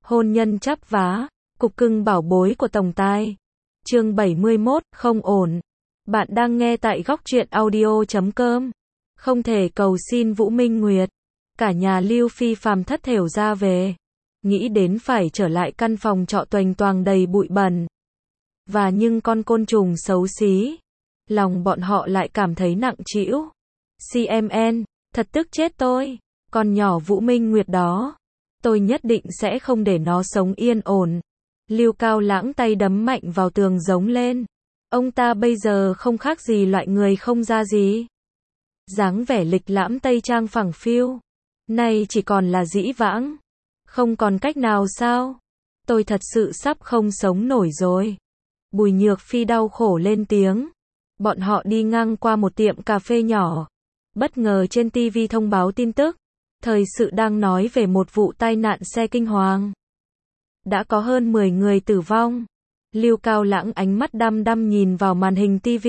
Hôn nhân chắp vá, cục cưng bảo bối của tổng tài. Chương 71, không ổn. Bạn đang nghe tại góc truyện audio.com. Không thể cầu xin Vũ Minh Nguyệt. Cả nhà Lưu Phi Phàm thất thểu ra về. Nghĩ đến phải trở lại căn phòng trọ toành toàng đầy bụi bẩn. Và nhưng con côn trùng xấu xí. Lòng bọn họ lại cảm thấy nặng trĩu. CMN, thật tức chết tôi. Con nhỏ Vũ Minh Nguyệt đó. Tôi nhất định sẽ không để nó sống yên ổn. Lưu Cao Lãng tay đấm mạnh vào tường giống lên. Ông ta bây giờ không khác gì loại người không ra gì. Dáng vẻ lịch lãm tây trang phẳng phiu. Nay chỉ còn là dĩ vãng. Không còn cách nào sao? Tôi thật sự sắp không sống nổi rồi. Bùi Nhược Phi đau khổ lên tiếng. Bọn họ đi ngang qua một tiệm cà phê nhỏ. Bất ngờ trên TV thông báo tin tức. Thời sự đang nói về một vụ tai nạn xe kinh hoàng. Đã có hơn 10 người tử vong. Lưu Cao Lãng ánh mắt đăm đăm nhìn vào màn hình TV.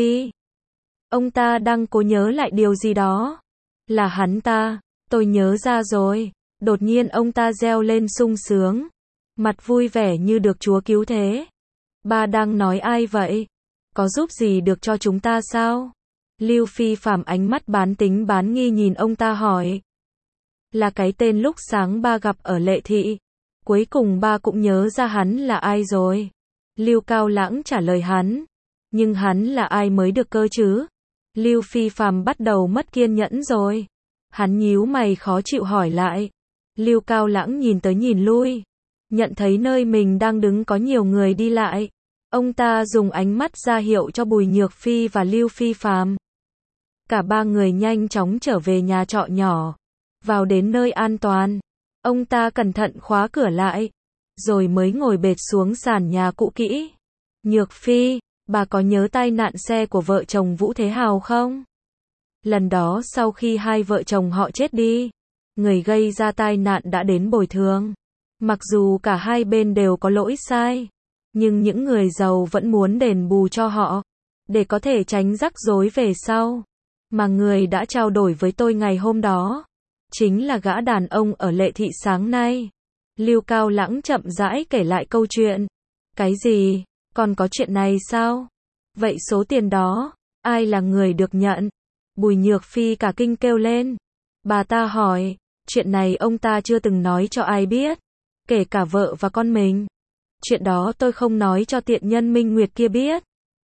Ông ta đang cố nhớ lại điều gì đó. Là hắn ta, tôi nhớ ra rồi. Đột nhiên ông ta reo lên sung sướng. Mặt vui vẻ như được Chúa cứu thế. Ba đang nói ai vậy? Có giúp gì được cho chúng ta sao? Lưu Phi Phàm ánh mắt bán tính bán nghi nhìn ông ta hỏi. Là cái tên lúc sáng ba gặp ở Lệ Thị. Cuối cùng ba cũng nhớ ra hắn là ai rồi. Lưu Cao Lãng trả lời hắn. Nhưng hắn là ai mới được cơ chứ? Lưu Phi Phàm bắt đầu mất kiên nhẫn rồi. Hắn nhíu mày khó chịu hỏi lại. Lưu Cao Lãng nhìn tới nhìn lui. Nhận thấy nơi mình đang đứng có nhiều người đi lại. Ông ta dùng ánh mắt ra hiệu cho Bùi Nhược Phi và Lưu Phi Phàm. Cả ba người nhanh chóng trở về nhà trọ nhỏ. Vào đến nơi an toàn. Ông ta cẩn thận khóa cửa lại. Rồi mới ngồi bệt xuống sàn nhà cũ kỹ. Nhược Phi, bà có nhớ tai nạn xe của vợ chồng Vũ Thế Hào không? Lần đó sau khi hai vợ chồng họ chết đi. Người gây ra tai nạn đã đến bồi thường. Mặc dù cả hai bên đều có lỗi sai. Nhưng những người giàu vẫn muốn đền bù cho họ. Để có thể tránh rắc rối về sau. Mà người đã trao đổi với tôi ngày hôm đó. Chính là gã đàn ông ở Lệ Thị sáng nay. Lưu Cao Lãng chậm rãi kể lại câu chuyện. Cái gì? Còn có chuyện này sao? Vậy số tiền đó, ai là người được nhận? Bùi Nhược Phi cả kinh kêu lên. Bà ta hỏi, chuyện này ông ta chưa từng nói cho ai biết. Kể cả vợ và con mình. Chuyện đó tôi không nói cho tiện nhân Minh Nguyệt kia biết.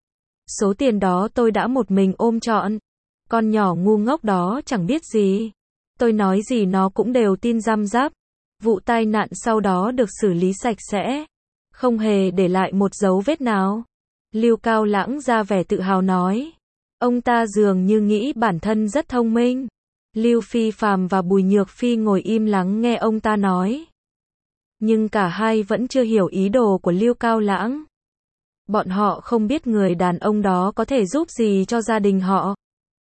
Số tiền đó tôi đã một mình ôm trọn. Con nhỏ ngu ngốc đó chẳng biết gì. Tôi nói gì nó cũng đều tin răm rắp. Vụ tai nạn sau đó được xử lý sạch sẽ. Không hề để lại một dấu vết nào. Lưu Cao Lãng ra vẻ tự hào nói. Ông ta dường như nghĩ bản thân rất thông minh. Lưu Phi Phàm và Bùi Nhược Phi ngồi im lắng nghe ông ta nói. Nhưng cả hai vẫn chưa hiểu ý đồ của Lưu Cao Lãng. Bọn họ không biết người đàn ông đó có thể giúp gì cho gia đình họ.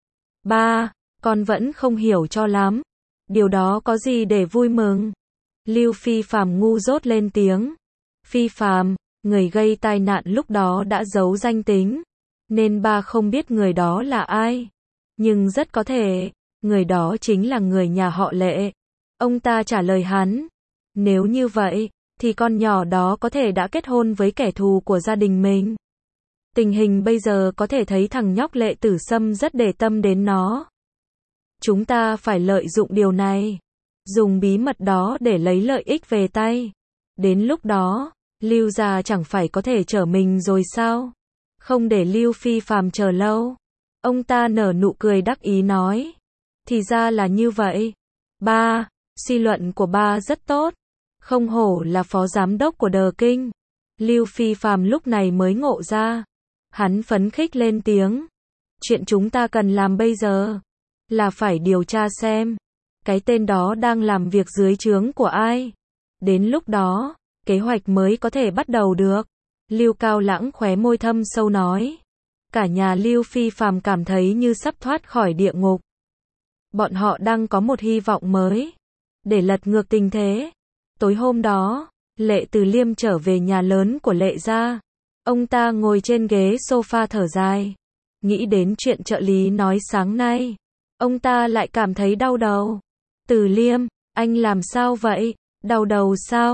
Ba, con vẫn không hiểu cho lắm. Điều đó có gì để vui mừng? Lưu Phi Phàm ngu dốt lên tiếng. Phi Phàm, người gây tai nạn lúc đó đã giấu danh tính. Nên ba không biết người đó là ai. Nhưng rất có thể, người đó chính là người nhà họ Lệ. Ông ta trả lời hắn. Nếu như vậy, thì con nhỏ đó có thể đã kết hôn với kẻ thù của gia đình mình. Tình hình bây giờ có thể thấy thằng nhóc Lệ Tử Sâm rất để tâm đến nó. Chúng ta phải lợi dụng điều này. Dùng bí mật đó để lấy lợi ích về tay. Đến lúc đó, Lưu gia chẳng phải có thể trở mình rồi sao? Không để Lưu Phi Phàm chờ lâu. Ông ta nở nụ cười đắc ý nói. Thì ra là như vậy. Ba, suy luận của ba rất tốt. Không hổ là phó giám đốc của Đờ Kinh. Lưu Phi Phàm lúc này mới ngộ ra. Hắn phấn khích lên tiếng. Chuyện chúng ta cần làm bây giờ là phải điều tra xem cái tên đó đang làm việc dưới trướng của ai. Đến lúc đó, kế hoạch mới có thể bắt đầu được. Lưu Cao Lãng khóe môi thâm sâu nói. Cả nhà Lưu Phi Phàm cảm thấy như sắp thoát khỏi địa ngục. Bọn họ đang có một hy vọng mới để lật ngược tình thế. Tối hôm đó, Lệ Từ Liêm trở về nhà lớn của Lệ gia. Ông ta ngồi trên ghế sofa thở dài. Nghĩ đến chuyện trợ lý nói sáng nay. Ông ta lại cảm thấy đau đầu. Từ Liêm, anh làm sao vậy? Đau đầu sao?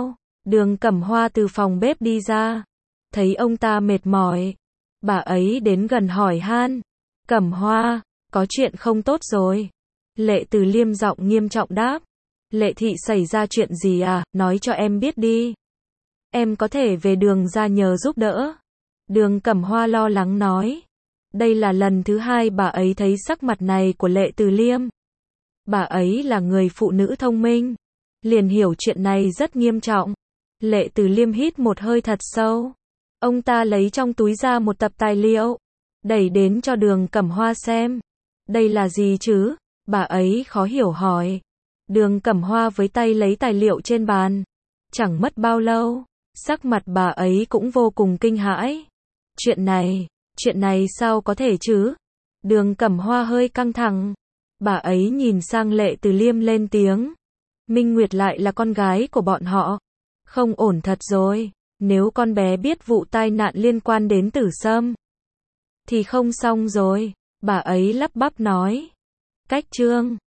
Đường Cẩm Hoa từ phòng bếp đi ra. Thấy ông ta mệt mỏi. Bà ấy đến gần hỏi han. Cẩm Hoa, có chuyện không tốt rồi. Lệ Từ Liêm giọng nghiêm trọng đáp. Lệ thị xảy ra chuyện gì à, nói cho em biết đi. Em có thể về Đường ra nhờ giúp đỡ. Đường Cẩm Hoa lo lắng nói. Đây là lần thứ hai bà ấy thấy sắc mặt này của Lệ Từ Liêm. Bà ấy là người phụ nữ thông minh. Liền hiểu chuyện này rất nghiêm trọng. Lệ Từ Liêm hít một hơi thật sâu. Ông ta lấy trong túi ra một tập tài liệu. Đẩy đến cho Đường Cẩm Hoa xem. Đây là gì chứ? Bà ấy khó hiểu hỏi. Đường Cẩm Hoa với tay lấy tài liệu trên bàn. Chẳng mất bao lâu, sắc mặt bà ấy cũng vô cùng kinh hãi. Chuyện này sao có thể chứ? Đường Cẩm Hoa hơi căng thẳng. Bà ấy nhìn sang Lệ Từ Liêm lên tiếng. Minh Nguyệt lại là con gái của bọn họ. Không ổn thật rồi. Nếu con bé biết vụ tai nạn liên quan đến Tử Sâm thì không xong rồi. Bà ấy lắp bắp nói. Cách chương